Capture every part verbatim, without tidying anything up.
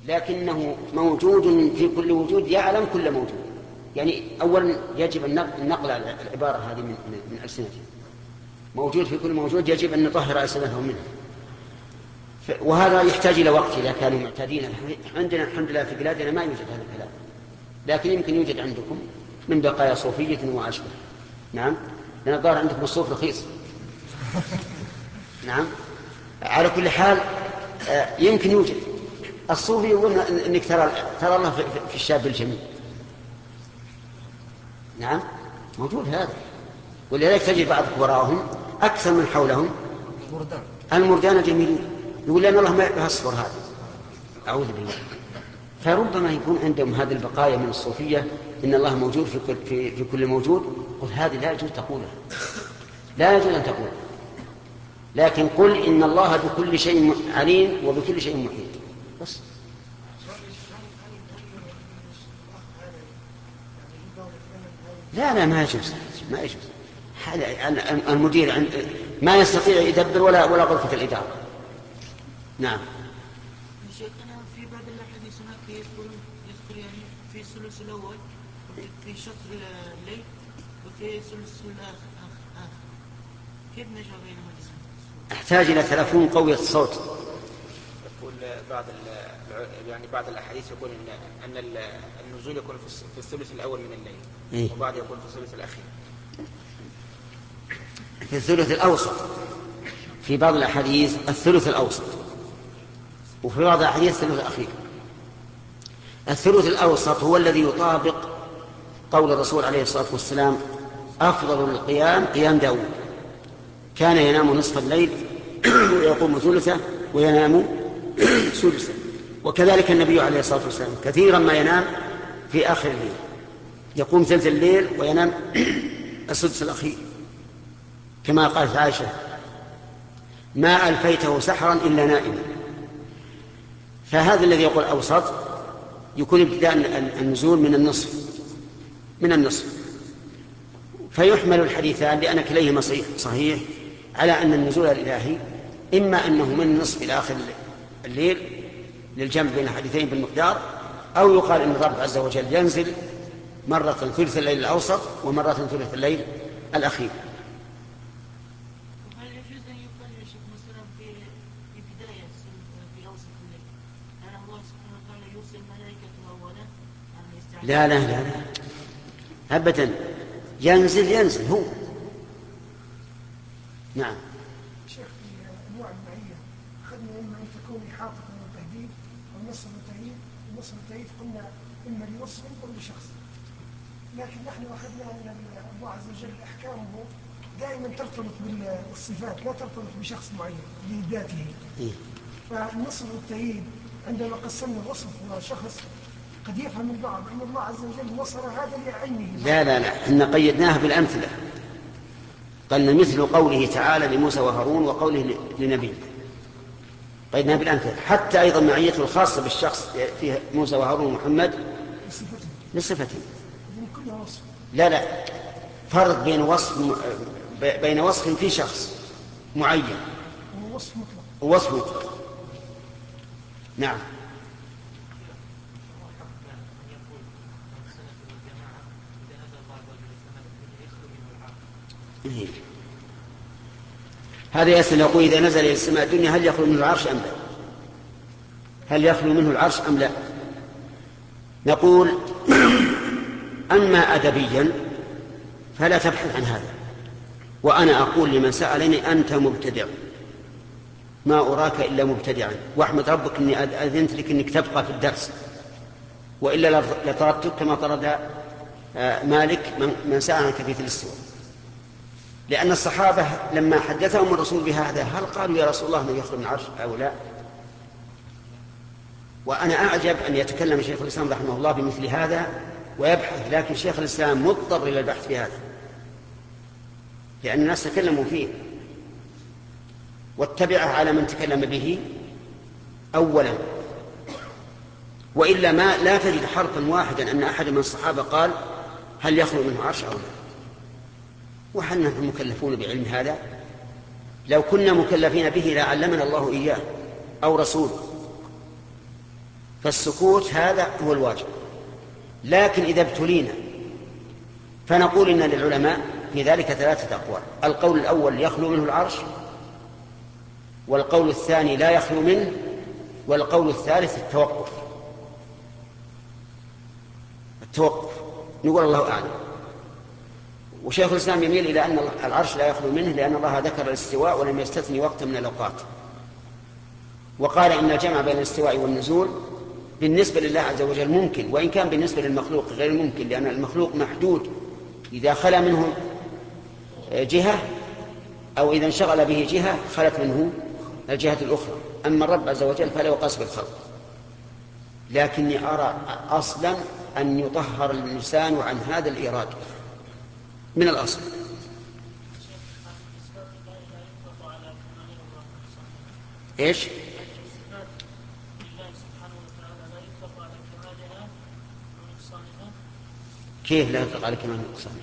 لكنه موجود في كل وجود يعلم كل موجود. يعني أولا يجب النقل العبارة هذه من, من ألسنتهم. موجود في كل موجود يجب أن نطهر ألسنتهم منه. وهذا يحتاج إلى وقت إذا كانوا معتادين. عندنا الحمد لله في بلادنا ما يوجد هذا الكلام، لكن يمكن يوجد عندكم من بقايا صوفية وأشبه. نعم، لأن الظاهر عندكم الصوف رخيص. نعم، على كل حال يمكن يوجد. الصوفي يقول أنك ترى ترى الله في الشاب الجميل. نعم، موجود هذا. ولذلك تجد بعض وراءهم أكثر من حولهم المردان الجميلين، يقول لأن الله ما يصفر هذا. أعوذ بالله. فربما يكون عندهم هذه البقايا من الصوفية، إن الله موجود في كل, في, في كل موجود. قل هذه لا يجوز تقولها، لا يجوز أن تقول. لكن قل إن الله بكل شيء عليم وبكل شيء محيط بس. لا لا ما يجوز، ما يجوز. المدير ما يستطيع يدبر ولا ولا غرفة الإدارة. نعم. شيخنا في بعض الأحاديث هناك يذكر يذكر يعني في الثلث الأول في شطر الليل وفي ثلث الآخر، كيف نجمع بينهما؟ أحتاج إلى تلفون قوي الصوت. يقول بعض يعني بعض الأحاديث يقول إن أن النزول يكون في الثلث الأول من الليل، إيه؟ وبعض يكون في الثلث الأخير. في الثلث الأوسط في بعض الأحاديث الثلث الأوسط، وفي بعض الأحاديث الثلث الأخير. الثلث الأوسط هو الذي يطابق قول الرسول عليه الصلاة والسلام: أفضل القيام قيام داود، كان ينام نصف الليل ويقوم ثلثه وينام سدسه. وكذلك النبي عليه الصلاة والسلام كثيرا ما ينام في آخر الليل، يقوم ثلث الليل وينام السدس الأخير، كما قالت عائشة: ما ألفيته سحرا إلا نائما. فهذا الذي يقول أوسط يكون ابتداء النزول من النصف من النصف فيحمل الحديثان لأن كليهما صحيح على أن النزول الإلهي إما أنه من النصف إلى آخر الليل للجمع بين الحديثين بالمقدار، أو يقال أن الرب عز وجل ينزل مرة ثلث الليل الأوسط ومرة ثلث الليل الأخير. هل يجوز أن يقال يا شيخ مثلا في بداية في أوسط الليل أن الله سبحانه وتعالى يرسل ملائكته أولا؟ لا لا لا لا أبدا، ينزل ينزل هو. نعم. شيخ في أنواع المعية أخذنا إما أن تكون إحاطة وتهديد أو نصر وتأييد. النصر والتأييد قلنا إما لوصف أو لشخص، لكن نحن أخذنا أن الله عز وجل أحكامه دائما ترتبط بالصفات لا ترتبط بشخص معين لذاته. فالنصر والتأييد عندما قسمنا الوصف وشخص قد يفهم البعض أن الله عز وجل نصر هذا لعينه. لا لا لا احنا قيدناها بالأمثلة، قلنا مثل قوله تعالى لموسى وهارون وقوله لنبيه، قيدناها بالأمثلة. حتى أيضا معيته الخاصة بالشخص في موسى وهارون ومحمد لصفته. لا لا فرق بين وصف بين وصف في شخص معين ووصف مطلق ووصف مطلق. نعم. إيه. هذا يسأل يقول: إذا نزل إلى السماء الدنيا هل يخلو منه العرش أم لا؟ هل يخلو منه العرش أم لا؟ نقول: أما أدبيا فلا تبحث عن هذا، وأنا أقول لمن سألني: أنت مبتدع، ما أراك إلا مبتدعا، واحمد ربك أني أذنت لك أنك تبقى في الدرس، وإلا لطردتك كما طرد مالك من سأل عن كيفية الاستواء. لأن الصحابة لما حدثهم الرسول بهذا هل قالوا: يا رسول الله أنه يخلو من العرش أو لا؟ وأنا أعجب أن يتكلم شيخ الإسلام رحمه الله بمثل هذا ويبحث، لكن شيخ الإسلام مضطر إلى البحث في هذا لأن الناس تكلموا فيه، واتبعه على من تكلم به أولا، وإلا ما لا تجد حرفا واحدا أن أحد من الصحابة قال: هل يخلو منه عرش أو لا؟ وهل نحن مكلفون بعلم هذا؟ لو كنا مكلفين به لعلمنا الله إياه أو رسوله. فالسكوت هذا هو الواجب. لكن إذا ابتلينا فنقول إن للعلماء في ذلك ثلاثة أقوال. القول الأول يخلو منه العرش، والقول الثاني لا يخلو منه، والقول الثالث التوقف. التوقف نقول الله أعلم. وشيخ الإسلام يميل إلى أن العرش لا يخلو منه لأن الله ذكر الاستواء ولم يستثني وقتا من الأوقات، وقال إن الجمع بين الاستواء والنزول بالنسبة لله عز وجل ممكن، وإن كان بالنسبة للمخلوق غير ممكن، لأن المخلوق محدود إذا خلا منه جهة أو إذا انشغل به جهة خلت منه الجهة الأخرى. أما الرب عز وجل فلا يقاس بالخلق. لكني أرى أصلا أن يطهر الإنسان عن هذا الإيراد من الأصل. إيش؟ كيف لا يطلق على كمال نقصانه؟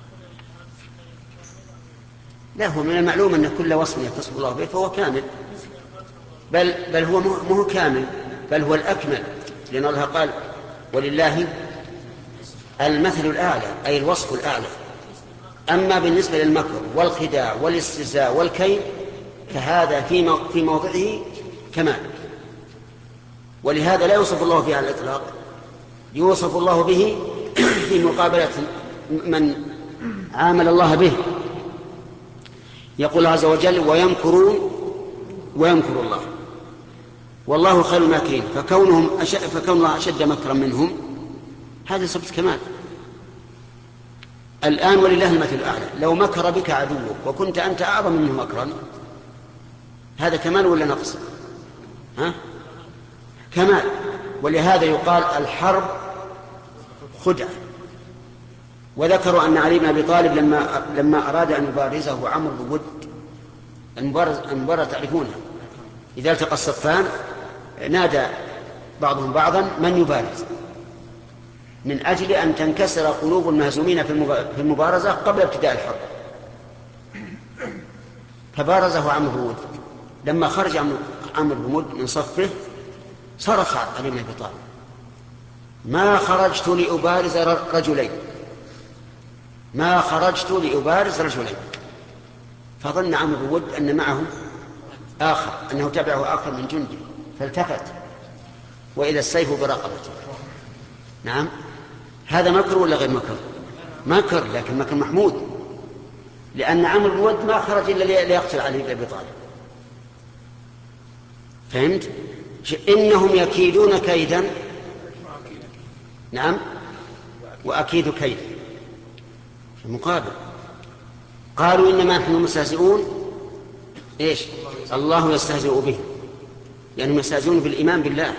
لا، هو من المعلوم أن كل وصف يتصف الله به فهو كامل، بل, بل هو مو كامل، بل هو الأكمل، لأن الله قال ولله المثل الأعلى، أي الوصف الأعلى. أما بالنسبة للمكر والخداع والاستهزاء والكيد فهذا في موضعه كمال، ولهذا لا يوصف الله به على الإطلاق، يوصف الله به في مقابلة من عامل الله به. يقول عز وجل ويمكرون ويمكر الله والله خير الماكرين، فكونهم أش... فكون الله أشد مكرا منهم هذا صفة كمال. الآن ولله المثل الأعلى، لو مكر بك عدوك وكنت أنت أعظم منه مكرا هذا كمال ولا نقص؟ ها؟ كمال. ولهذا يقال الحرب خدعة. وذكروا أن علي بن أبي طالب لما, لما أراد أن يبارزه عمرو بن ود، المبارزة تعرفونها، إذا التقى الصفان نادى بعضهم بعضا من يبارز، من أجل أن تنكسر قلوب المهزومين في المبارزة قبل ابتداء الحرب. فبارزه عمرو بن ود. لما خرج عمرو بن ود من صفه صرخ علي بن أبي طالب ما خرجت لأبارز رجلين ما خرجت لأبارز رجلين فظن عمرو بن ود أن معه آخر، أنه تبعه آخر من جنده، فالتفت وإذا السيف برقبته. نعم، هذا مكر ولا غير مكر؟ مكر، لكن مكر محمود، لأن عمرو بن ود ما خرج إلا ليقتل علي بن أبي طالب. فهمت؟ إنهم يكيدون كيدا، نعم، وأكيد كيدا. في المقابل قالوا إنما نحن مستهزئون، إيش؟ الله يستهزئ به، يعني يستهزئون بالإيمان بالله.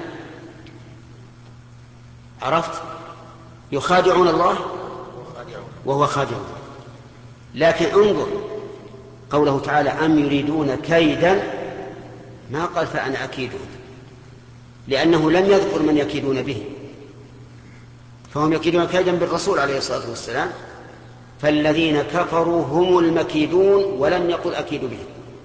عرفت؟ يخادعون الله وهو خادعون. لكن انظر قوله تعالى أم يريدون كيدا، ما قال فأنا أكيدون، لأنه لم يذكر من يكيدون به، فهم يكيدون كيدا بالرسول عليه الصلاة والسلام، فالذين كفروا هم المكيدون، ولم يقل أكيد به.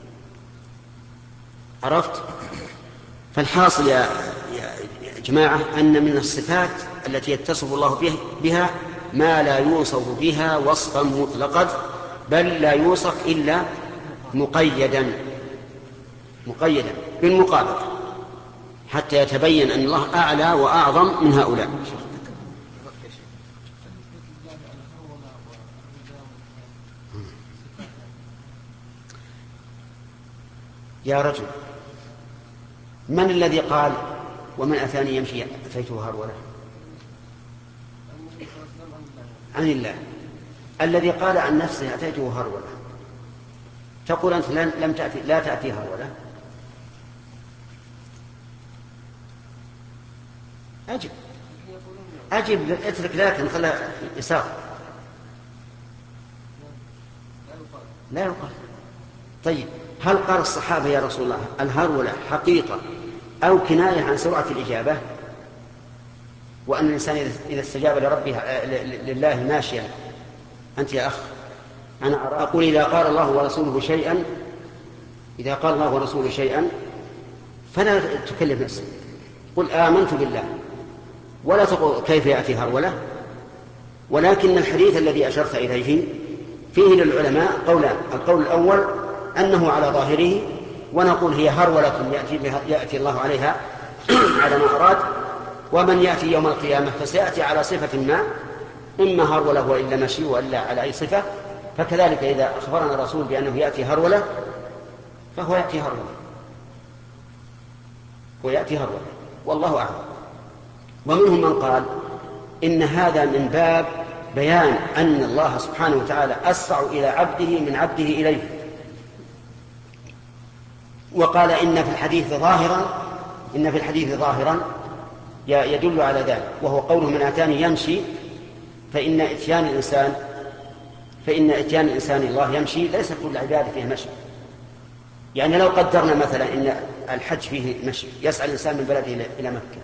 عرفت؟ فالحاصل يا جماعة أن من الصفات التي يتصف الله بها ما لا يوصف بها وصفا مطلقا، بل لا يوصف إلا مقيدا مقيدا بالمقابل، حتى يتبين أن الله أعلى وأعظم من هؤلاء. يا رجل، من الذي قال ومن أتاني يمشي أتيته هرولة؟ عن الله. الذي قال عن نفسه أتيته هرولة تقول أنت لم تأتي لا تأتي هرولة؟ أجب أجب اترك، لكن خلها يسار. لا يقال. طيب، هل قال الصحابة يا رسول الله الهرولة حقيقة أو كناية عن سرعة الإجابة، وأن الإنسان إذا استجاب لربه لله ماشيا؟ أنت يا أخ، أنا أقول إذا قال الله ورسوله شيئا إذا قال الله ورسوله شيئا فلا تكلف نفسك، قل آمنت بالله، ولا تقول كيف يأتي هرولة. ولكن الحديث الذي أشرت إليه فيه للعلماء قولان: القول الأول أنه على ظاهره، ونقول هي هرولة يأتي, بها يأتي الله عليها على ما أراد، ومن يأتي يوم القيامة فسيأتي على صفة ما، إما هرولة وإلا مشي وإلا على أي صفة. فكذلك إذا أخبرنا الرسول بأنه يأتي هرولة فهو يأتي هرولة ويأتي هرولة، والله أعلم. ومنهم من قال إن هذا من باب بيان أن الله سبحانه وتعالى أسرع إلى عبده من عبده إليه، وقال إن في الحديث ظاهرا إن في الحديث ظاهرا يدل على ذلك، وهو قوله: من أتاني يمشي فإن إتيان الإنسان فإن إتيان الإنسان الله يمشي ليس كل عبادة فيها مشي. يعني لو قدرنا مثلا إن الحج فيه مشي، يسعى الإنسان من بلده إلى مكة،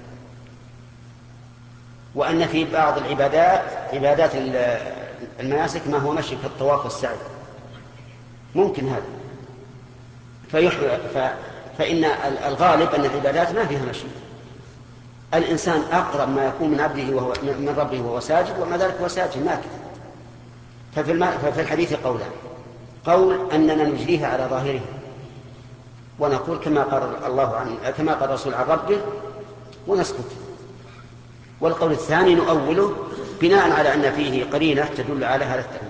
وأن في بعض العبادات عبادات المناسك ما هو مشي كالطواف والسعي، ممكن هذا. ف... فإن الغالب أن العبادات ما فيها مشي. الإنسان أقرب ما يكون من عبده وهو من ربه وهو ساجد، وما ذلك هو ساجد ماكث. ففي, الم... ففي الحديث قولان: قول أننا نجريها على ظاهره ونقول كما قال الله عن كما قال الرسول عن ربه ونسكت، والقول الثاني نؤوله بناء على أن فيه قرينة تدل على هذا التأويل.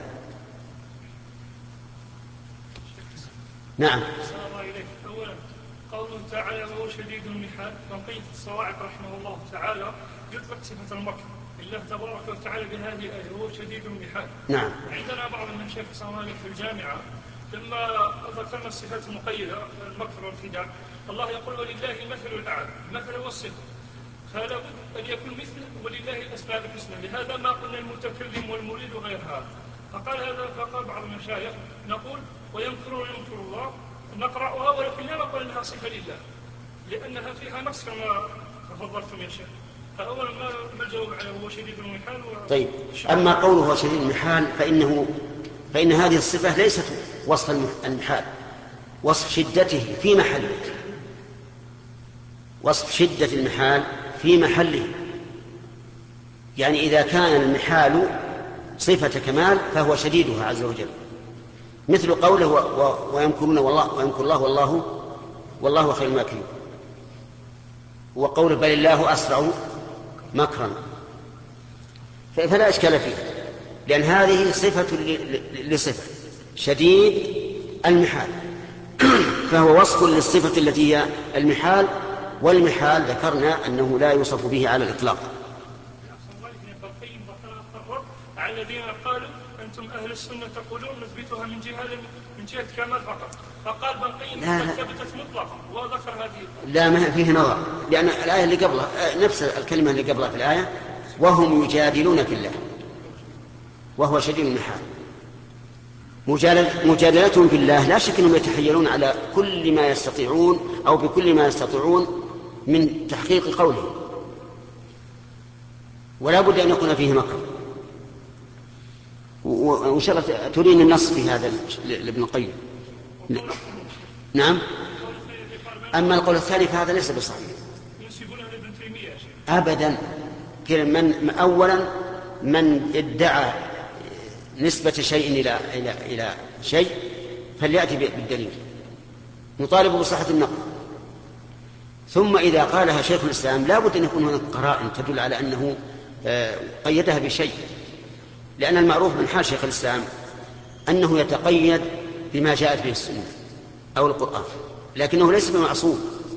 نعم. السلام عليكم. أولا قوله تعالى: وهو شديد المحال، فقيل الصواعق رحمه الله تعالى يطلق صفة المكر الله تبارك وتعالى بهذه الآية: وهو شديد المحال. نعم. عندنا بعض المشايخ صومالي في الجامعة لما ذكرنا الصفات المقيدة المكر والخداع، الله يقول: ولله المثل الأعلى. المثل هو الصفة، فلا بد أن يكون مثل ولله الأسماء الحسنى. لهذا ما قلنا المتكلم والمريد وغير هذا. فقال هذا فقال بعض المشايخ: نقول ويمكر ويمكر الله، نقرأها ولكن لا نقول أنها صفة لله لأنها فيها نقص كما تفضلتم يا شيخ. فأولا ما ما الجواب على هو شديد المحال؟ طيب، أما قوله هو شديد المحال فإنه فإن هذه الصفة ليست وصف المحال، وصف شدته في محله، وصف شدة المحال في محله. يعني إذا كان المحال صفة كمال فهو شديدها عز وجل، مثل قوله ويمكرون والله ويمكر الله والله والله خير الماكرين، وقوله بل الله أسرع مكرا، فلا إشكال فيه، لأن هذه صفة لصفة شديد المحال فهو وصف للصفة التي هي المحال، والمحال ذكرنا أنه لا يوصف به على الإطلاق. الذين قالوا أنتم أهل السنة تقولون نثبتها من جهة من جهة كمال فقط، فقال بقي ثبتت مطلقا وذكر هذه. لا، ما فيه نظر، لأن الآية اللي قبلها نفس الكلمة اللي قبلها في الآية: وهم يجادلون في الله وهو شديد المحال. مجادلتهم في الله لا شك أنهم يتحيلون على كل ما يستطيعون أو بكل ما يستطيعون من تحقيق قوله، ولا بد أن يكون فيه مكر. وإن شاء الله ترين النص في هذا لابن القيم. نعم. أما القول الثاني فهذا ليس بصحيح أبدا. من أولا من ادعى نسبة شيء إلى إلى إلى شيء فليأتي بالدليل، نطالب بصحة النقل. ثم إذا قالها شيخ الإسلام لا بد أن يكون هناك قرائن تدل على أنه قيدها بشيء، لأن المعروف من حال شيخ الإسلام أنه يتقيد بما جاءت به السنة أو القرآن، لكنه ليس بمعصوم،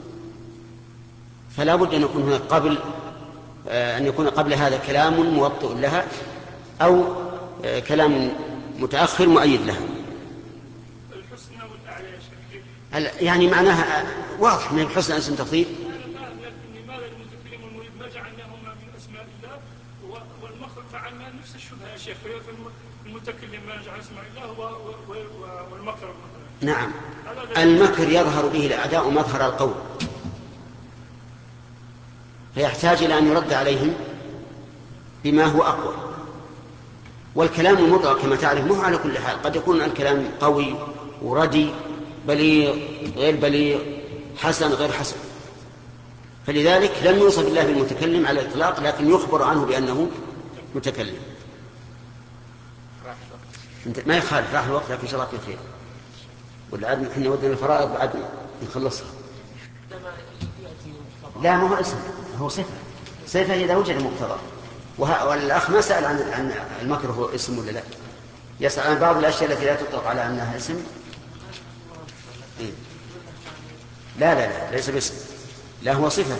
فلا بد أن يكون هناك قبل أن يكون قبل هذا كلام موطئ لها أو كلام متأخر مؤيد لها. الحسنى والأعلى يا شيخ، يعني معناها واضح من الحسنى اسم تفضيل. لماذا المتكلم والمريد ما جعلناهما من أسماء الله والمخرج فعلنا نفس الشبهة يا شيخ؟ المتكلم ما جعل اسماء الله والمكر. نعم، المكر يظهر به الأعداء مظهر القول، فيحتاج إلى أن يرد عليهم بما هو أقوى. والكلام المطلق كما تعرف مو على كل حال، قد يكون الكلام قوي وردي، بليغ غير بليغ، حسن غير حسن. فلذلك لم يوصف الله بالمتكلم على الإطلاق، لكن يخبر عنه بأنه متكلم. انت ما يخالف راح الوقت، لكن إن شاء الله في خير. والعدم احنا ودنا الفرائض بعد نخلصها. لا ما هو اسم، هو صفة. صفة إذا وجد مقتضى. والأخ ما سأل عن عن المكر هو اسم ولا لا، يسأل عن بعض الأشياء التي لا تطلق على أنها اسم. إيه؟ لا لا لا ليس باسم، لا هو صفة.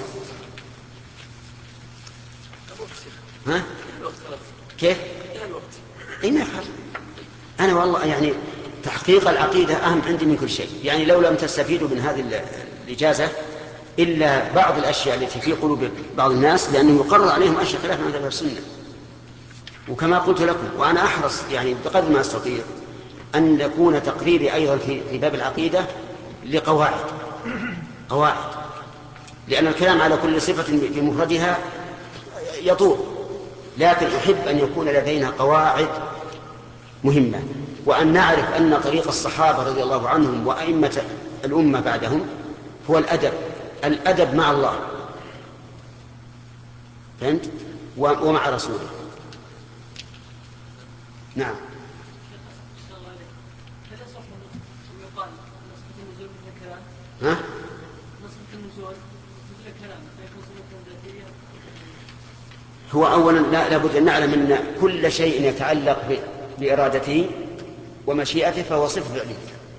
ها؟ كيف؟ اي ما يخالف. انا والله يعني تحقيق العقيدة اهم عندي من كل شيء. يعني لو لم تستفيدوا من هذه الإجازة الا بعض الاشياء التي في قلوب بعض الناس، لانه يقرر عليهم اشياء خلاف مذهب السنة. وكما قلت لكم وانا احرص يعني بقدر ما استطيع ان يكون تقريري ايضا في باب العقيدة لقواعد قواعد، لان الكلام على كل صفة بمفردها يطول، لكن أحب أن يكون لدينا قواعد مهمة، وأن نعرف أن طريق الصحابة رضي الله عنهم وأئمة الأمة بعدهم هو الأدب الأدب مع الله، فهمت؟ ومع رسوله. نعم. ها؟ هو أولا لا بد أن نعلم أن كل شيء يتعلق بإرادته ومشيئته فهو صفة فعلية،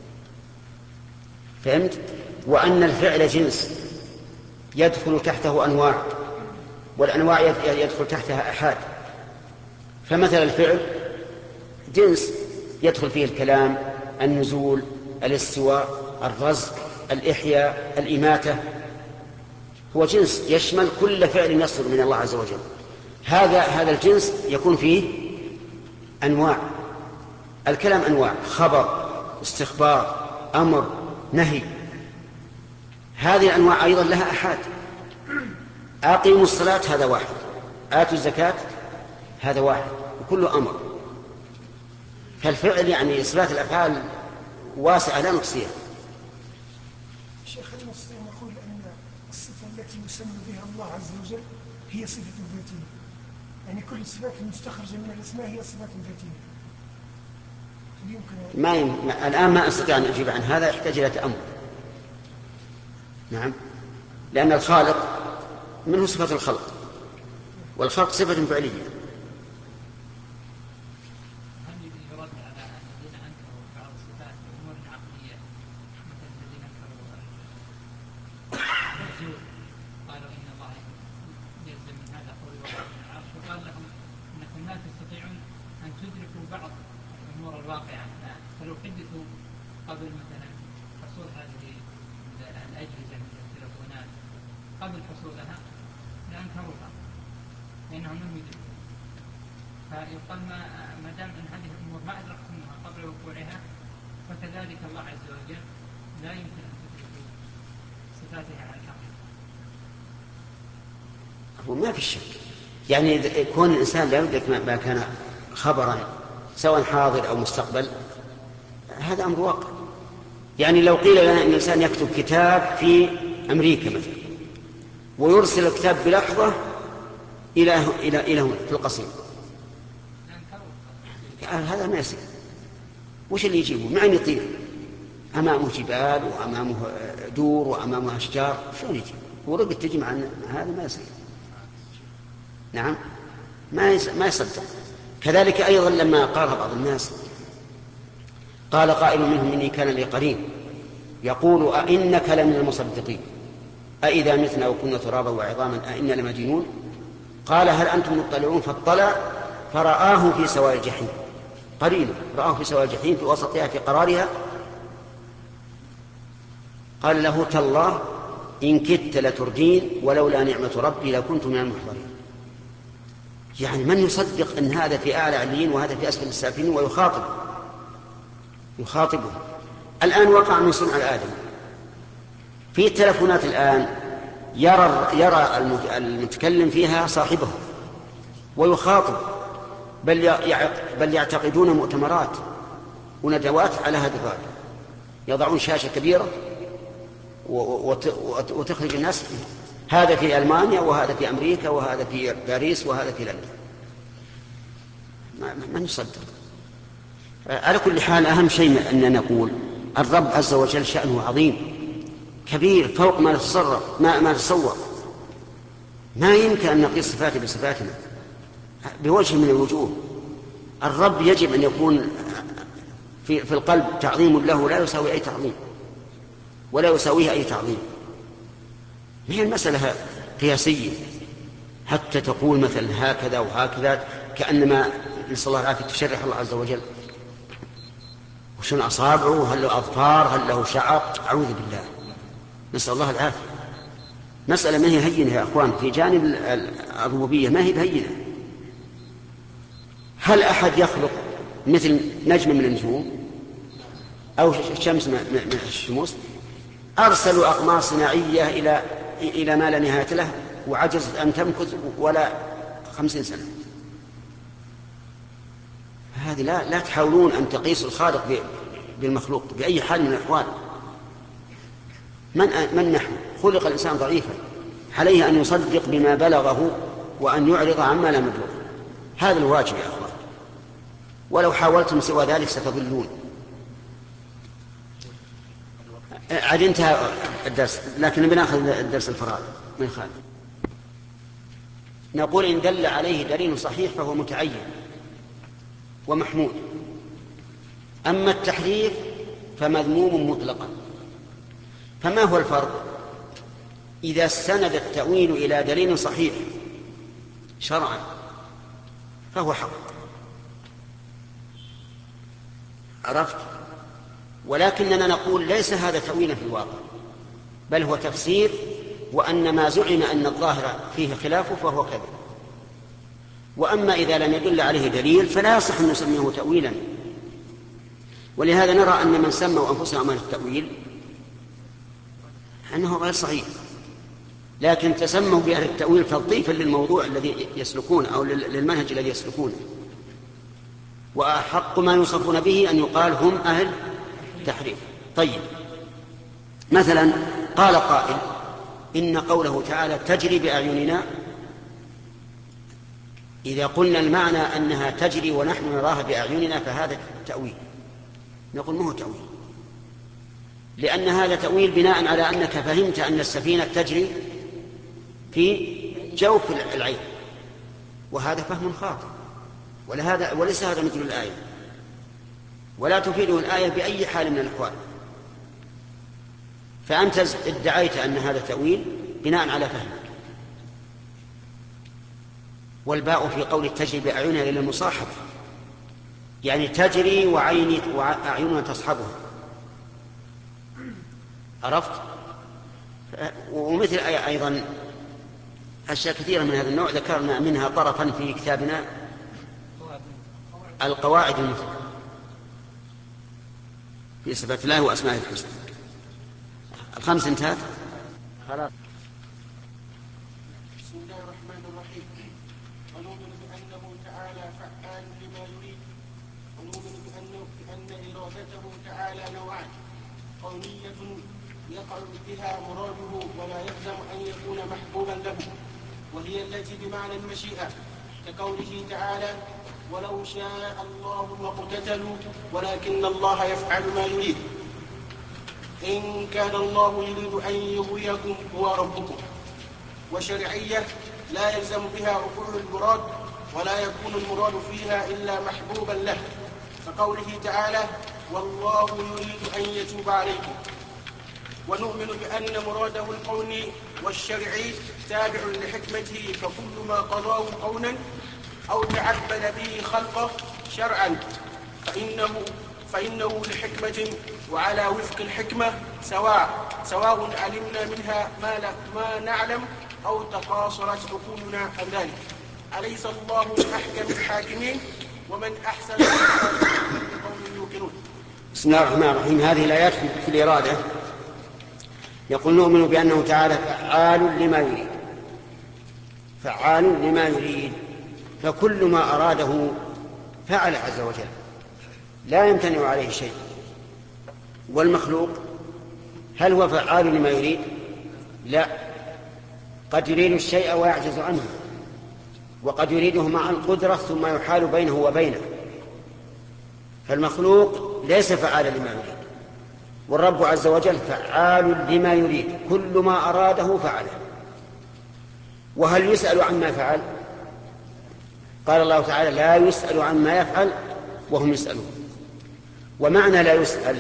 فهمت؟ وأن الفعل جنس يدخل تحته أنواع، والأنواع يدخل تحتها أحاد. فمثل الفعل جنس يدخل فيه الكلام، النزول، الاستواء، الرزق، الإحياء، الإماتة، هو جنس يشمل كل فعل يصدر من الله عز وجل. هذا هذا الجنس يكون فيه أنواع. الكلام أنواع: خبر، استخبار، أمر، نهي. هذه الأنواع أيضا لها أحاد. أقيموا الصلاة هذا واحد، آتوا الزكاة هذا واحد، وكله أمر. فالفعل يعني إثبات الأفعال واسعة لا نحصيها. شيخ المسلم يقول أن الصفة التي يسمى بها الله عز وجل هي صفة ذاتية، يعني كل الصفات المستخرجة من الأسماء هي صفات ذاتية. يمكن ما يم... الآن ما أستطيع أن أجيب عن هذا، يحتاج إلى تأمل. نعم، لأن الخالق منه صفة الخلق، والخلق صفة فعلية. قبل مثلا حصول هذه الأجهزة من التلفونات، قبل حصولها لأنكروها لأنهم لم يدركوا. فيقال ما دام أن هذه الأمور ما أدركتموها قبل وقوعها، فكذلك الله عز وجل لا يمكن أن تدركوا صفاتها على الحقيقة. هو ما في شك، يعني كون الإنسان لا يدرك ما كان خبرا سواء حاضر أو مستقبل، هذا أمر واقع. يعني لو قيل لنا أن الإنسان يكتب كتاب في أمريكا مثلا ويرسل الكتاب بلحظة إلى إلى إلى هنا في القصيم، هذا ما يصير. وش اللي يجيبه؟ مع أن يطير أمامه جبال وأمامه دور وأمامه أشجار، شو يجيب؟ ورقة تجي مع هذا ما يصير. نعم، ما ما يصدق. كذلك أيضا لما قالها بعض الناس، قال قائل منهم: إني كان لي قرين يقول أئنك لمن المصدقين أئذا متنا وكنا ترابا وعظاما أئنا لمدينون. قال: هل أنتم مطلعون؟ فاطلع فرآه في سواء الجحيم. قرينه رآه في سواء الجحيم في وسطها في قرارها. قال له: تالله إن كدت لتردين ولولا نعمة ربي لكنت من المحضرين. يعني من يصدق أن هذا في أعلى عليين وهذا في أسفل السافلين ويخاطب يخاطبه؟ الآن وقع من صنع آدم في التلفونات. الآن يرى يرى المتكلم فيها صاحبه ويخاطب، بل بل يعتقدون مؤتمرات وندوات على هذا الراديو، يضعون شاشة كبيرة وتخرج الناس هذا في ألمانيا وهذا في أمريكا وهذا في باريس وهذا في لندن، ما, ما نصدق. على كل حال أهم شيء أننا نقول الرب عز وجل شأنه عظيم كبير فوق ما نتصرف ما, ما نتصور. ما يمكن أن نقيس صفاته بصفاتنا بوجه من الوجوه. الرب يجب أن يكون في, في القلب تعظيم له لا يساوي أي تعظيم ولا يساويه أي تعظيم. ما هي المسألة قياسية حتى تقول مثلا هكذا وهكذا كأنما نسأل الله العافية تشرح الله عز وجل. وشن أصابعه؟ هل له أظفار؟ هل له شعر؟ أعوذ بالله، نسأل الله العافية. مسألة ما هي هينة يا أخوان، في جانب الربوبية ما هي هينة. هل أحد يخلق مثل نجم من النجوم أو شمس من الشموس؟ أرسلوا أقمار صناعية إلى إلى ما لا نهاية له وعجزت أن تمكث ولا خمسين سنة. هذه لا لا تحاولون أن تقيسوا الخالق بالمخلوق بأي حال من الأحوال. من من نحن؟ خلق الإنسان ضعيفا، عليه أن يصدق بما بلغه وأن يعرض عما لم يبلغ. هذا الواجب يا أخوان، ولو حاولتم سوى ذلك ستضلون. عاد انتهى الدرس، لكن بناخذ الدرس الفرائض من خالد. نقول إن دل عليه دليل صحيح فهو متعين ومحمود. أما التحريف فمذموم مطلقا. فما هو الفرق؟ إذا استند التأويل إلى دليل صحيح شرعا فهو حق، عرفت؟ ولكننا نقول ليس هذا تأويلا في الواقع، بل هو تفسير، وأن ما زعم أن الظاهر فيه خلافه فهو كذب. وأما إذا لم يدل عليه دليل فلا يصح أن نسميه تأويلا. ولهذا نرى أن من سموا أنفسهم أهل التأويل أنه غير صحيح، لكن تسموا بأهل التأويل تلطيفا للموضوع الذي يسلكون أو للمنهج الذي يسلكونه. وأحق ما يوصفون به أن يقال هم أهل تحريف. طيب، مثلا قال قائل إن قوله تعالى تجري بأعيننا، إذا قلنا المعنى أنها تجري ونحن نراها بأعيننا فهذا تأويل. نقول ما هو تأويل، لأن هذا تأويل بناء على أنك فهمت أن السفينة تجري في جوف العين، وهذا فهم خاطئ، ولهذا وليس هذا مثل الآية، ولا تفيده الآية بأي حال من الأحوال. فأنت ادعيت أن هذا تأويل بناء على فهمك. والباء في قول تجري بأعيننا للمصاحبة، يعني تجري وعيني وأعيننا تصحبها، عرفت؟ ومثل أيضا أشياء كثيرة من هذا النوع ذكرنا منها طرفا في كتابنا القواعد المثلى في صفات الله وأسمائه الحسنى. الخمس انتهت خلاص. بسم الله الرحمن الرحيم. ونؤمن بأنه تعالى فعال لما يريد، ونؤمن بأنه بأن إرادته تعالى نوعان: كونية يقع بها مراده ولا يلزم أن يكون محبوبا له، وهي التي بمعنى المشيئة، كقوله تعالى: ولو شاء الله ما اقتتلوا ولكن الله يفعل ما يريد. إن كان الله يريد أن يغويكم هو ربكم. وشرعية لا يلزم بها وقوع المراد ولا يكون المراد فيها إلا محبوبا له، كقوله تعالى: والله يريد أن يتوب عليكم. ونؤمن بأن مراده القولي والشرعي تابع لحكمته، فكل ما قضاه قولا أو تعبد به خلقه شرعا فإنه, فإنه لحكمة وعلى وفق الحكمة، سواء سواء علمنا منها ما, ما نعلم أو تقاصرت عقولنا عن ذلك. أليس الله بأحكم الحاكمين؟ ومن أحسن من قوم يوقنون. بسم الله الرحمن الرحيم. هذه الآيات في الإرادة يقول نؤمن بأنه تعالى فعال لما يريد، فعال لما يريد، فكل ما أراده فعل عز وجل، لا يمتنع عليه شيء. والمخلوق هل هو فعال لما يريد؟ لا، قد يريد الشيء ويعجز عنه، وقد يريده مع القدرة ثم يحال بينه وبينه. فالمخلوق ليس فعالا لما يريد، والرب عز وجل فعال لما يريد، كل ما أراده فعله. وهل يسأل عما فعل؟ قال الله تعالى لا يسأل عما يفعل وهم يسألون. ومعنى لا يسأل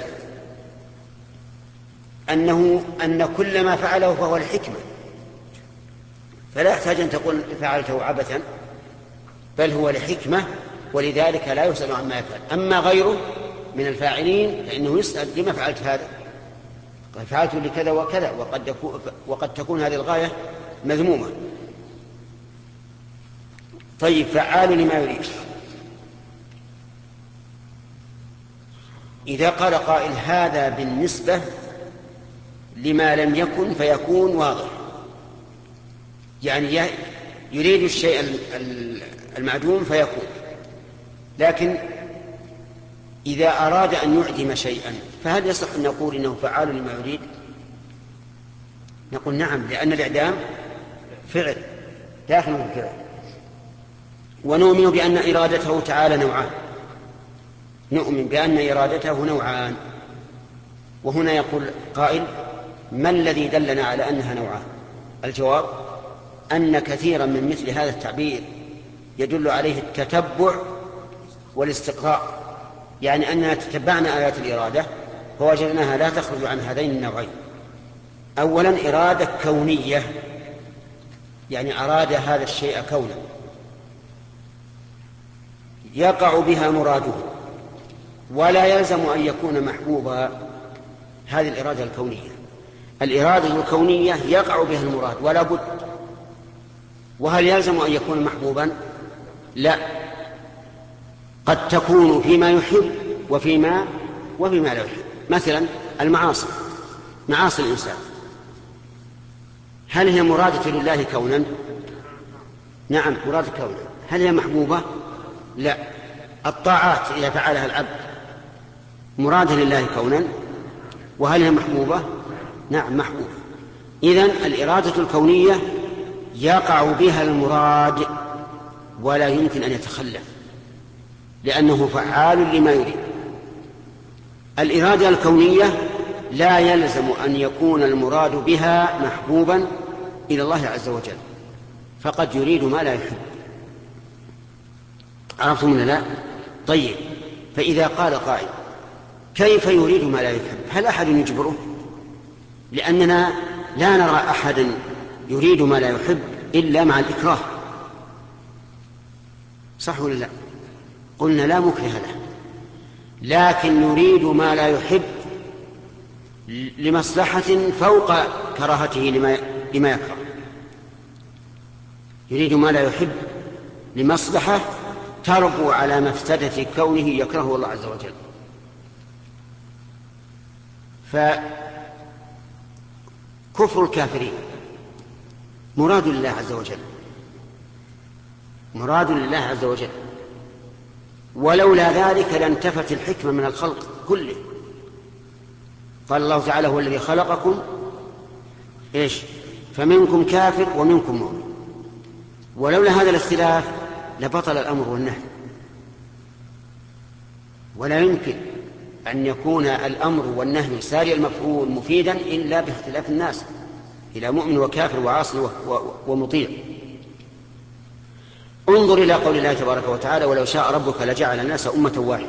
أنه أن كل ما فعله فهو الحكمة، فلا يحتاج أن تقول فعلته عبثا، بل هو لحكمة، ولذلك لا يسأل عما يفعل. أما غيره من الفاعلين فإنه يسأل لما فعلت هذا، قال فعلت لكذا وكذا، وقد, وقد تكون هذه الغاية مذمومة. طيب، فعال لما يريد. إذا قال قائل هذا بالنسبة لما لم يكن فيكون واضح، يعني يريد الشيء المعدوم فيكون، لكن إذا أراد أن يعدم شيئا فهل يصح أن نقول إنه فعال لما يريد؟ نقول نعم، لأن الإعدام فعل داخل في الفعل. ونؤمن بأن إرادته تعالى نوعان، نؤمن بأن إرادته نوعان. وهنا يقول قائل ما الذي دلنا على أنها نوعان؟ الجواب أن كثيرا من مثل هذا التعبير يدل عليه التتبع والاستقراء، يعني أننا تتبعنا آيات الإرادة فوجدناها لا تخرج عن هذين النوعين. أولا إرادة كونية، يعني أراد هذا الشيء كونا يقع بها مراده، ولا يلزم أن يكون محبوبا. هذه الإرادة الكونية، الإرادة الكونية يقع بها المراد ولا بد. وهل يلزم أن يكون محبوبا؟ لا، قد تكون فيما يحب وفيما وفيما لا يحب. مثلا المعاصي، معاصي الإنسان هل هي مرادة لله كونا؟ نعم مرادة كونا. هل هي محبوبة؟ لا. الطاعات إذا فعلها العبد مرادة لله كونا، وهل هي محبوبة؟ نعم محبوبة. إذن الإرادة الكونية يقع بها المراد ولا يمكن أن يتخلف، لأنه فعال لما يريد. الإرادة الكونية لا يلزم أن يكون المراد بها محبوبا إلى الله عز وجل، فقد يريد ما لا يحب. عرفتم ولا لا؟ طيب، فإذا قال قائل كيف يريد ما لا يحب؟ هل أحد يجبره؟ لأننا لا نرى أحدا يريد ما لا يحب إلا مع الإكراه، صح ولا لا؟ قلنا لا مكره له، لكن يريد ما لا يحب لمصلحة فوق كراهته لما, لما يكره. يريد ما لا يحب لمصلحة تربو على مفسدة كونه يكرهه الله عز وجل. فكفر الكافرين مراد لله عز وجل، مراد لله عز وجل، ولولا ذلك لانتفت الحكمة من الخلق كله. قال الله تعالى هو الذي خلقكم إيش فمنكم كافر ومنكم مؤمن. ولولا هذا الاختلاف لبطل الأمر والنهي، ولا يمكن أن يكون الأمر والنهي ساري المفعول مفيدا إلا باختلاف الناس إلى مؤمن وكافر وعاصي ومطيع. انظر إلى قول الله تبارك وتعالى ولو شاء ربك لجعل الناس أمة واحدة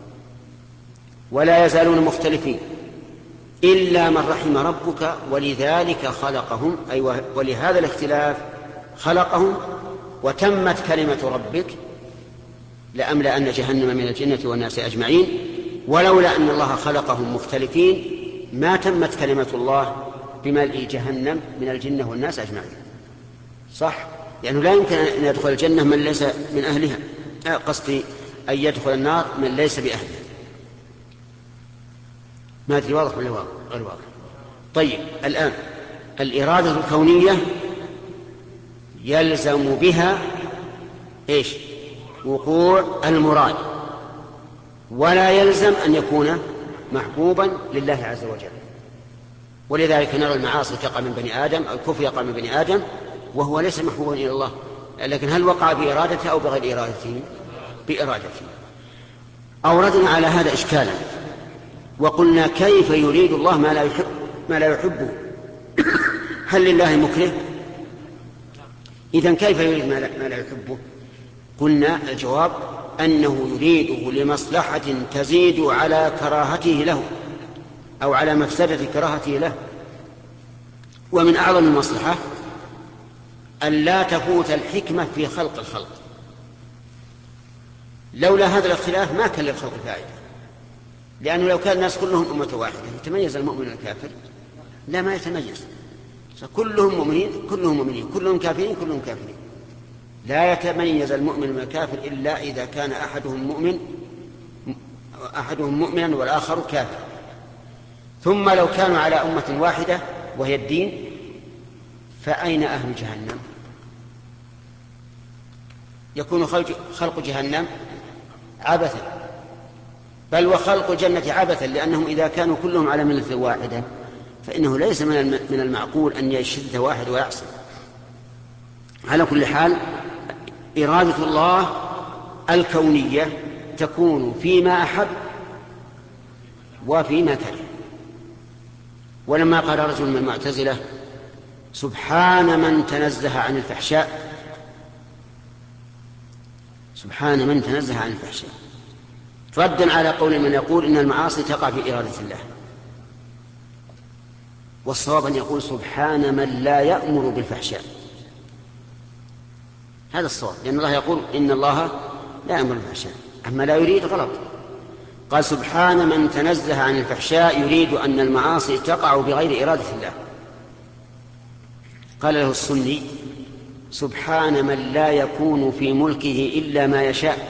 ولا يزالون مختلفين إلا من رحم ربك ولذلك خلقهم، أي ولهذا الاختلاف خلقهم. وتمت كلمة ربك لأملأن جهنم من الجنة والناس أجمعين. ولولا أن الله خلقهم مختلفين ما تمت كلمة الله بملء جهنم من الجنة والناس أجمعين، صح؟ لأنه لا يمكن أن يدخل الجنة من ليس من أهلها، قصدي أن يدخل النار من ليس بأهلها. ما أدري واضح ولا غير واضح؟ طيب، الآن الإرادة الكونية يلزم بها إيش؟ وقوع المراد، ولا يلزم أن يكون محبوبا لله عز وجل. ولذلك نرى المعاصي تقع من بني آدم، الكفر يقع من بني آدم وهو ليس محبوبا إلى الله، لكن هل وقع بإرادته أو بغير إرادته؟ بإرادته. أوردنا على هذا إشكالا وقلنا كيف يريد الله ما لا يحب ما لا يحبه؟ هل لله مكره؟ إذن كيف يريد ما لا, ما لا يحبه؟ قلنا الجواب أنه يريده لمصلحة تزيد على كراهته له أو على مفسدة كراهته له. ومن أعظم المصلحة أن لا تفوت الحكمة في خلق الخلق. لولا هذا الاختلاف ما كان للخلق فائدة، لأنه لو كان الناس كلهم أمة واحدة يتميز المؤمن والكافر، لا ما يتميز، كلهم مؤمنين كلهم مؤمنين كلهم كافرين كلهم كافرين. لا يتميز المؤمن من الكافر إلا إذا كان أحدهم مؤمن أحدهم مؤمنا والآخر كافر. ثم لو كانوا على أمة واحدة وهي الدين فأين أهل جهنم؟ يكون خلق جهنم عبثا، بل وخلق الجنة عبثا، لأنهم إذا كانوا كلهم على ملة واحدة فإنه ليس من المعقول أن يشد واحد ويعصي. على كل حال إرادة الله الكونية تكون فيما أحب وفيما كره. ولما قال رجل من المعتزلة سبحان من تنزه عن الفحشاء، سبحان من تنزه عن الفحشاء، ردا على قول من يقول إن المعاصي تقع بإرادة الله، والصواب أن يقول سبحان من لا يأمر بالفحشاء. هذا الصواب، لأن الله يقول إن الله لا يأمر بالفحشاء، أما لا يريد غلط. قال سبحان من تنزه عن الفحشاء يريد أن المعاصي تقع بغير إرادة الله. قال له السني سبحان من لا يكون في ملكه إلا ما يشاء.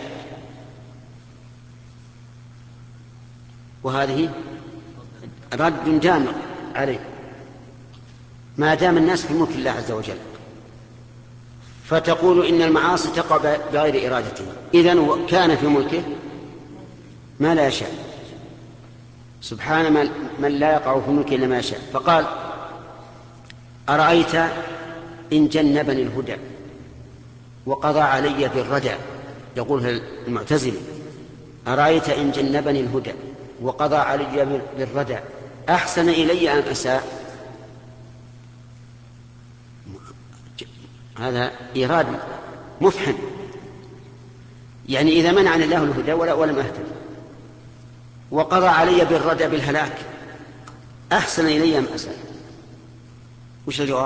وهذه رد جامع عليه، ما دام الناس في ملك الله عز وجل. فتقول إن المعاصي تقع بغير إرادته، إذن كان في ملكه ما لا يشاء. سبحان من لا يقع في ملكه إلا ما يشاء. فقال أرأيت إن جنبني الهدى وقضى علي بالردى، يقول المعتزلي أرأيت إن جنبني الهدى وقضى علي بالردى أحسن إلي أم أساء؟ هذا إيراد مفحم، يعني إذا منعني الله الهدى ولا ولم أهتد وقضى علي بالردى بالهلاك أحسن إلي أم أساء؟ وش الجواب؟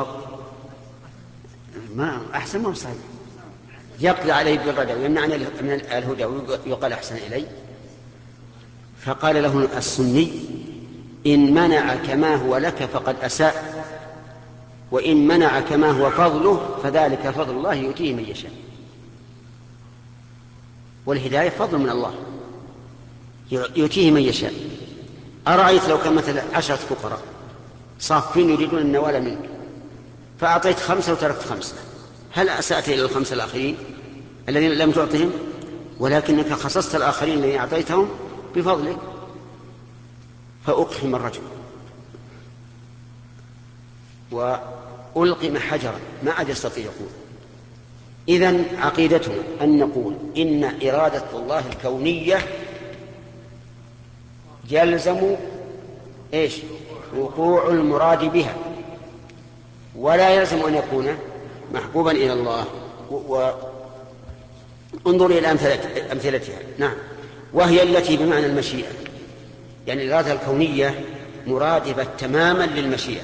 ما أحسن ما صحيح، يقضي عليه بالردى ويمنعني من الهدى ويقال أحسن إلي. فقال له السني إن منعك ما هو لك فقد أساء، وإن منعك ما هو فضله فذلك فضل الله يؤتيه من يشاء. والهداية فضل من الله يؤتيه من يشاء. أرأيت لو كان مثلا عشرة فقراء صافين يريدون النوال منك فأعطيت خمسة وتركت خمسة، هل أسأت إلى الخمسة الآخرين الذين لم تعطهم؟ ولكنك خصصت الآخرين الذين أعطيتهم بفضلك. فأقحم الرجل وألقم حجرا ما عاد يستطيع يقول. إذن عقيدتنا أن نقول إن إرادة الله الكونية يلزم إيش؟ وقوع المراد بها، ولا يلزم أن يكون محبوبا إلى الله. وانظر إلى أمثلتها. نعم، وهي التي بمعنى المشيئة، يعني الإرادة الكونية مرادفة تماما للمشيئة.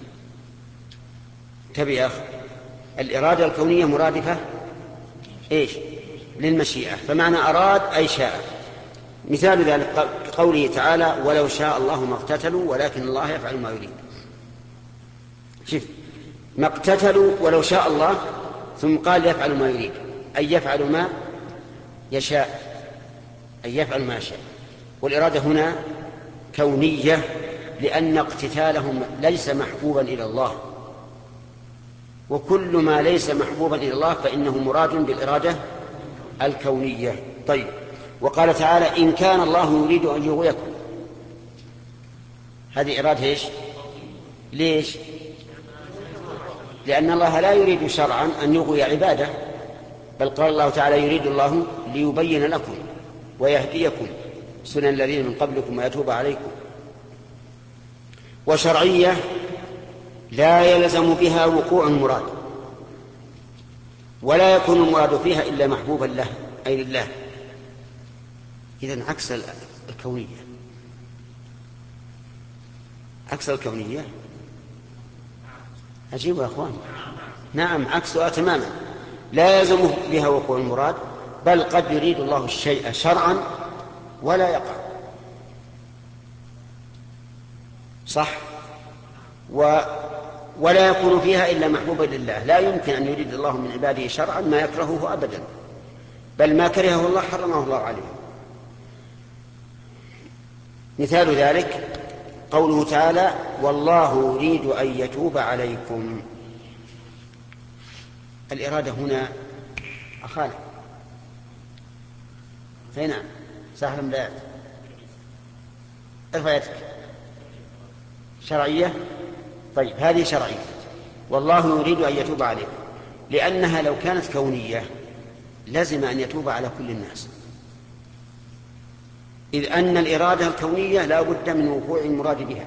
انتبه يا أخي، الإرادة الكونية مرادفة إيش؟ للمشيئة. فمعنى أراد أي شاء. مثال ذلك قوله تعالى ولو شاء الله ما اقتتلوا ولكن الله يفعل ما يريد. شوف، ما اقتتلوا ولو شاء الله، ثم قال يفعل ما يريد، أي يفعل ما يشاء، أي يفعل ما يشاء. والإرادة هنا كونية لأن اقتتالهم ليس محبوبا إلى الله، وكل ما ليس محبوبا إلى الله فإنه مراد بالإرادة الكونية. طيب، وقال تعالى إن كان الله يريد أن يغويكم، هذه إرادة إيش؟ ليش؟ لأن الله لا يريد شرعا أن يغوي عباده، بل قال الله تعالى يريد الله ليبين لكم ويهديكم سنن الذين من قبلكم ويتوب عليكم. وشرعية لا يلزم بها وقوع المراد، ولا يكون المراد فيها إلا محبوبا له أي لله. إذن عكس الكونية، عكس الكونية. عجيب يا أخوان. نعم عكسها تماما، لا يلزم بها وقوع المراد، بل قد يريد الله الشيء شرعا ولا يقع. صح. و ولا يكون فيها إلا محبوبا لله. لا يمكن أن يريد الله من عباده شرعا ما يكرهه أبدا، بل ما كرهه الله حرمه الله عليه. مثال ذلك قوله تعالى والله يريد أن يتوب عليكم. الإرادة هنا أخالف. نعم سهل ملايات ارفع يدك. شرعية. طيب هذه شرعية، والله يريد أن يتوب عليكم، لأنها لو كانت كونية لازم أن يتوب على كل الناس، إذ أن الإرادة الكونية لا بد من وقوع المراد بها.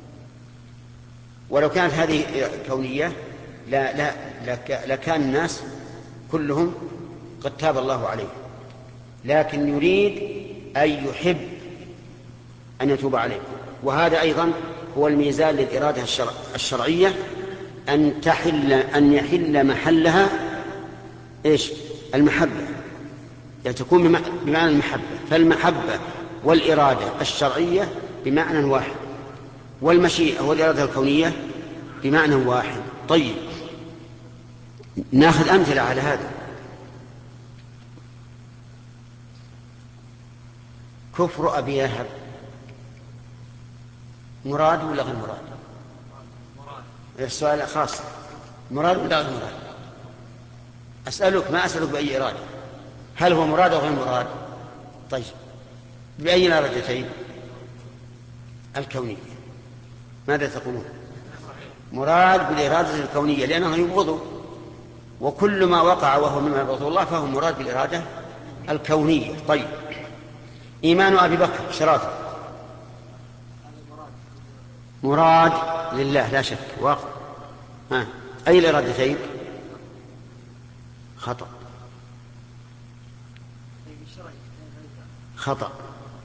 ولو كانت هذه كونية لا لا لكان الناس كلهم قد تاب الله عليه، لكن يريد أن يحب أن يتوب عليكم. وهذا أيضا هو الميزان للإرادة الشرعية، أن تحل أن يحل محلها إيش؟ المحبة، يعني تكون بمعنى المحبة. فالمحبة والإرادة الشرعية بمعنى واحد، والمشيئة والإرادة الكونية بمعنى واحد. طيب ناخذ أمثلة على هذا. كفر أبي لهب مراد ولا غير مراد؟ السؤال خاص، مراد ولا غير مراد؟ أسألك، ما أسألك بأي إرادة، هل هو مراد أو غير مراد؟ طيب بأي الإرادتين؟ الكونية. ماذا تقولون؟ مراد بالإرادة الكونية لأنه يبغضه، وكل ما وقع وهو مما يبغضه الله فهو مراد بالإرادة الكونية. طيب إيمان أبي بكر شراطه مراد لله لا شك واقع. ها. أي الإرادتين؟ خطأ خطأ.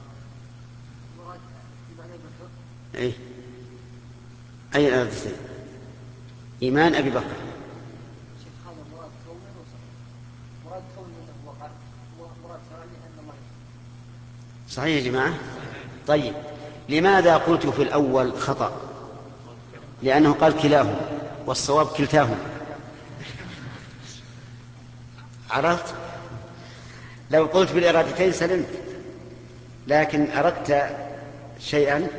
إيه؟ أي الإرادتين؟ إيمان أبي بكر صحيح يا جماعة. طيب لماذا قلت في الأول خطأ؟ لأنه قال كلاهما والصواب كلتاهما. عرفت؟ لو قلت بالإرادتين سلمت، لكن أردت شيئا،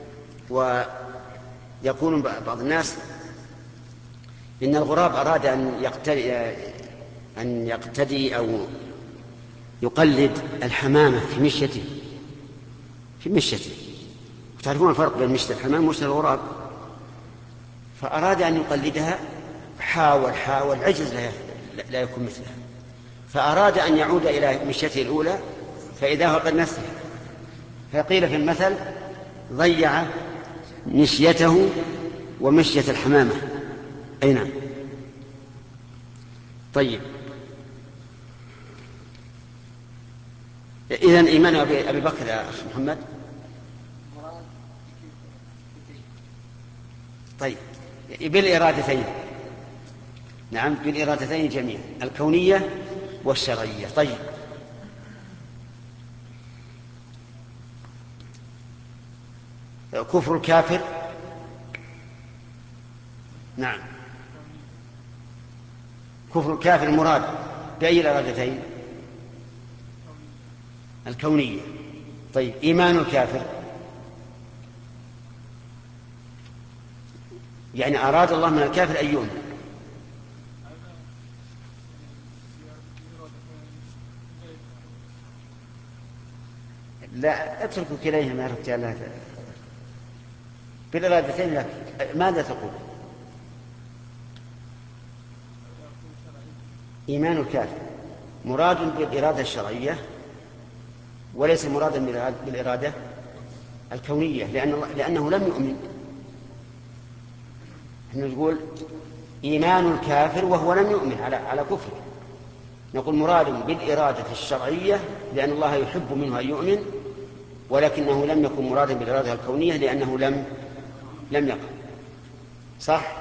ويكون بعض الناس إن الغراب أراد أن يقتدي, أن يقتدي أو يقلد الحمامة في مشيته في مشيته تعرفون الفرق بين مشية الحمام ومشية الغراب، فأراد أن يقلدها، حاول حاول عجز لا, لا يكون مثلها، فأراد أن يعود إلى مشيته الأولى فإذا هو قد نسي، فقيل في المثل ضيع مشيته ومشية الحمامة. أي نعم. طيب إذن إيمان أبي بكر يا أخي محمد. طيب بالإرادتين. نعم بالإرادتين جميعا، الكونية والشرعية. طيب كفر الكافر. نعم كفر الكافر المراد بأي الإرادتين؟ الكونية. طيب إيمان الكافر يعني أراد الله من الكافر أن يؤمن. لا اتركوا كليهما يا رجال بالإرادتين. لك ماذا تقول؟ إيمان الكافر مراد بالإرادة الشرعية وليس مرادا بالإرادة الكونية، لأن لأنه لم يؤمن. احنا نقول إيمان الكافر وهو لم يؤمن على على كفره، نقول مراد بالإرادة الشرعية لأن الله يحب منه أن يؤمن، ولكنه لم يكن مرادا بالإرادة الكونية لأنه لم لم يقع. صح؟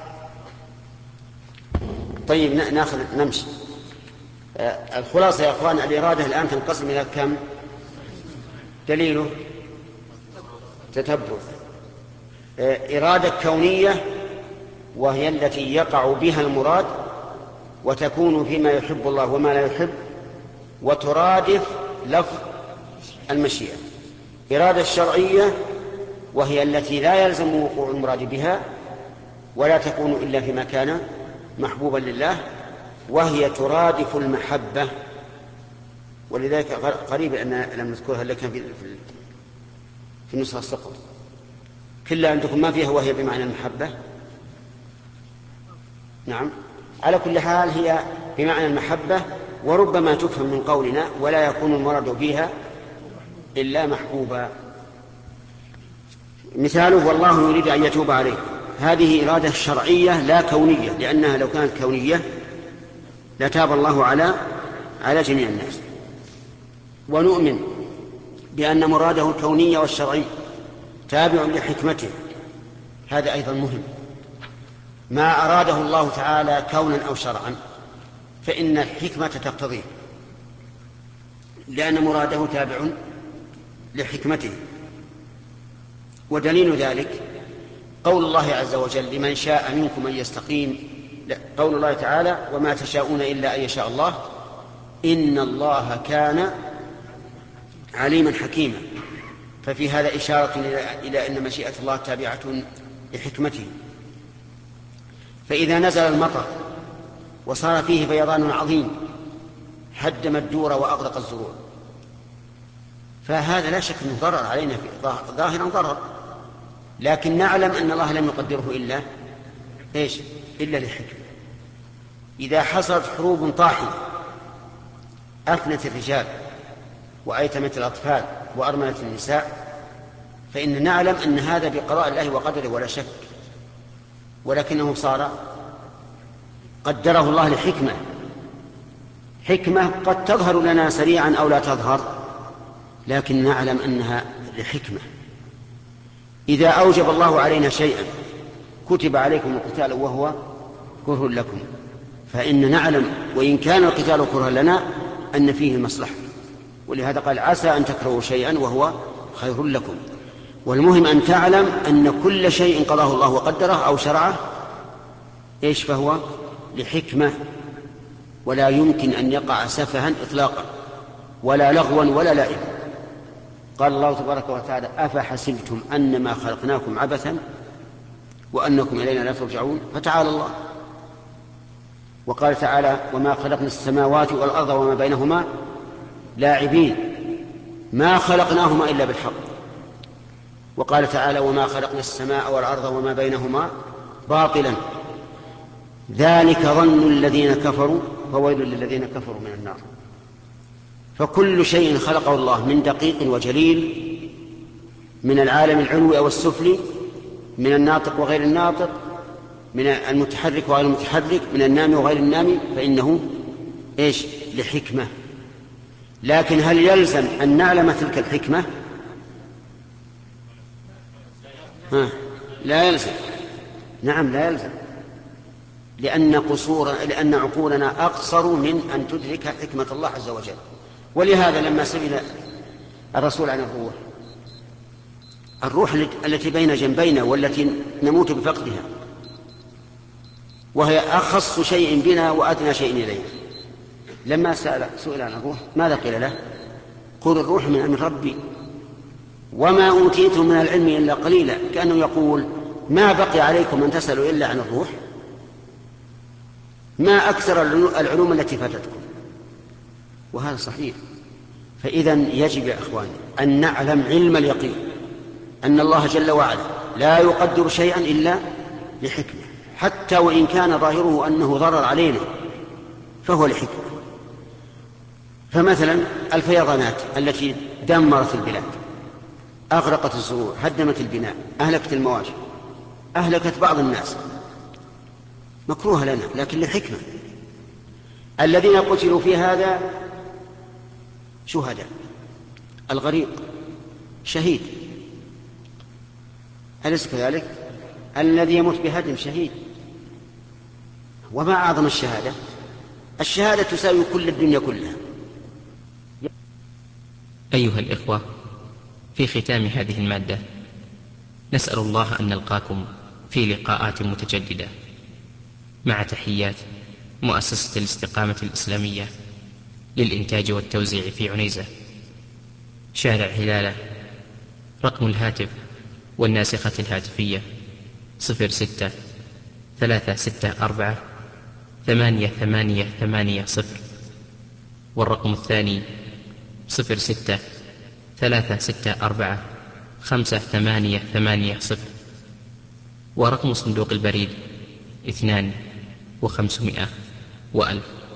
طيب ناخذ نمشي. آه الخلاصة يا أخوان، الإرادة الآن تنقسم إلى كم؟ دليله تتبع. آه إرادة كونية وهي التي يقع بها المراد وتكون فيما يحب الله وما لا يحب وترادف لفظ المشيئة. إرادة الشرعية وهي التي لا يلزم وقوع المراد بها ولا تكون إلا فيما كان محبوبا لله، وهي ترادف المحبة. ولذلك قريب أن لم نذكرها لك في في النسخة السقط كلها عندكم ما فيها وهي بمعنى المحبة. نعم، على كل حال هي بمعنى المحبة، وربما تفهم من قولنا ولا يكون المراد فيها إلا محبوبا. مثاله والله يريد أن يتوب عليكم، هذه إرادة شرعية لا كونية، لأنها لو كانت كونية لتاب الله على على جميع الناس. ونؤمن بأن مراده الكونية والشرعي تابع لحكمته، هذا أيضا مهم. ما أراده الله تعالى كونا أو شرعا فإن الحكمة تقتضيه، لأن مراده تابع لحكمته. ودليل ذلك قول الله عز وجل لمن شاء منكم أن يستقيم، قول الله تعالى وما تشاءون إلا أن يشاء الله إن الله كان عليما حكيما. ففي هذا إشارة إلى أن مشيئة الله تابعة لحكمته. فإذا نزل المطر وصار فيه فيضان عظيم هدم الدور وأغرق الزروع، فهذا لا شك أنه ضرر علينا، ظاهرا ضرر، لكن نعلم أن الله لم يقدره إلا إيش؟ إلا لحكمة. إذا حصلت حروب طاحنة أفنت الرجال وأيتمت الأطفال وأرملت النساء فإن نعلم أن هذا بقضاء الله وقدره ولا شك، ولكنه صار قدره الله لحكمة، حكمة قد تظهر لنا سريعا أو لا تظهر، لكن نعلم أنها لحكمة. إذا أوجب الله علينا شيئا كتب عليكم القتال وهو كره لكم، فإن نعلم وإن كان القتال كرها لنا أن فيه مصلحة، ولهذا قال عسى أن تكرهوا شيئا وهو خير لكم. والمهم أن تعلم أن كل شيء قضاه الله وقدره أو شرعه إيش فهو لحكمة، ولا يمكن أن يقع سفها إطلاقا ولا لغوا ولا لعبا. قال الله تبارك وتعالى أفحسبتم أنما خلقناكم عبثا وأنكم إلينا لا ترجعون، فتعالى الله. وقال تعالى وما خلقنا السماوات والأرض وما بينهما لاعبين ما خلقناهما إلا بالحق. وقال تعالى وما خلقنا السماء والأرض وما بينهما باطلا ذلك ظن الذين كفروا فويل للذين كفروا من النار. فكل شيء خلقه الله من دقيق وجليل، من العالم العلوي أو السفلي، من الناطق وغير الناطق، من المتحرك وغير المتحرك، من النامي وغير النامي، فإنه إيش لحكمة. لكن هل يلزم أن نعلم تلك الحكمة؟ ها. لا يلزم. نعم لا يلزم، لأن قصور لأن عقولنا أقصر من أن تدرك حكمة الله عز وجل. ولهذا لما سئل الرسول عن الروح، الروح التي بين جنبينا والتي نموت بفقدها وهي أخص شيء بنا وأدنى شيء إلينا، لما سأل سئل عن الروح ماذا قيل له؟ قل الروح من أمر ربي وما أوتيتم من العلم إلا قليلا، كأنه يقول ما بقي عليكم أن تسألوا إلا عن الروح، ما أكثر العلوم التي فاتتكم. وهذا صحيح. فإذا يجب يا أخواني أن نعلم علم اليقين أن الله جل وعلا لا يقدر شيئا إلا لحكمة، حتى وإن كان ظاهره أنه ضرر علينا فهو لحكمة. فمثلا الفيضانات التي دمرت البلاد، أغرقت الزروع، هدمت البناء، أهلكت المواشي، أهلكت بعض الناس، مكروه لنا لكن لحكمة. الذين قتلوا في هذا شهداء، الغريق شهيد، أليس كذلك؟ الذي يموت بهدم شهيد. وما أعظم الشهادة؟ الشهادة تساوي كل الدنيا كلها. أيها الإخوة، في ختام هذه المادة نسأل الله أن نلقاكم في لقاءات متجددة، مع تحيات مؤسسة الاستقامة الإسلامية للإنتاج والتوزيع في عنيزة، شارع هلالة. رقم الهاتف والناسخة الهاتفية صفر ستة ثلاثة ستة أربعة ثمانية ثمانية ثمانية صفر، والرقم الثاني صفر ستة ثلاثة ستة أربعة خمسة ثمانية ثمانية صفر، ورقم صندوق البريد اثنان وخمسمائة وألف.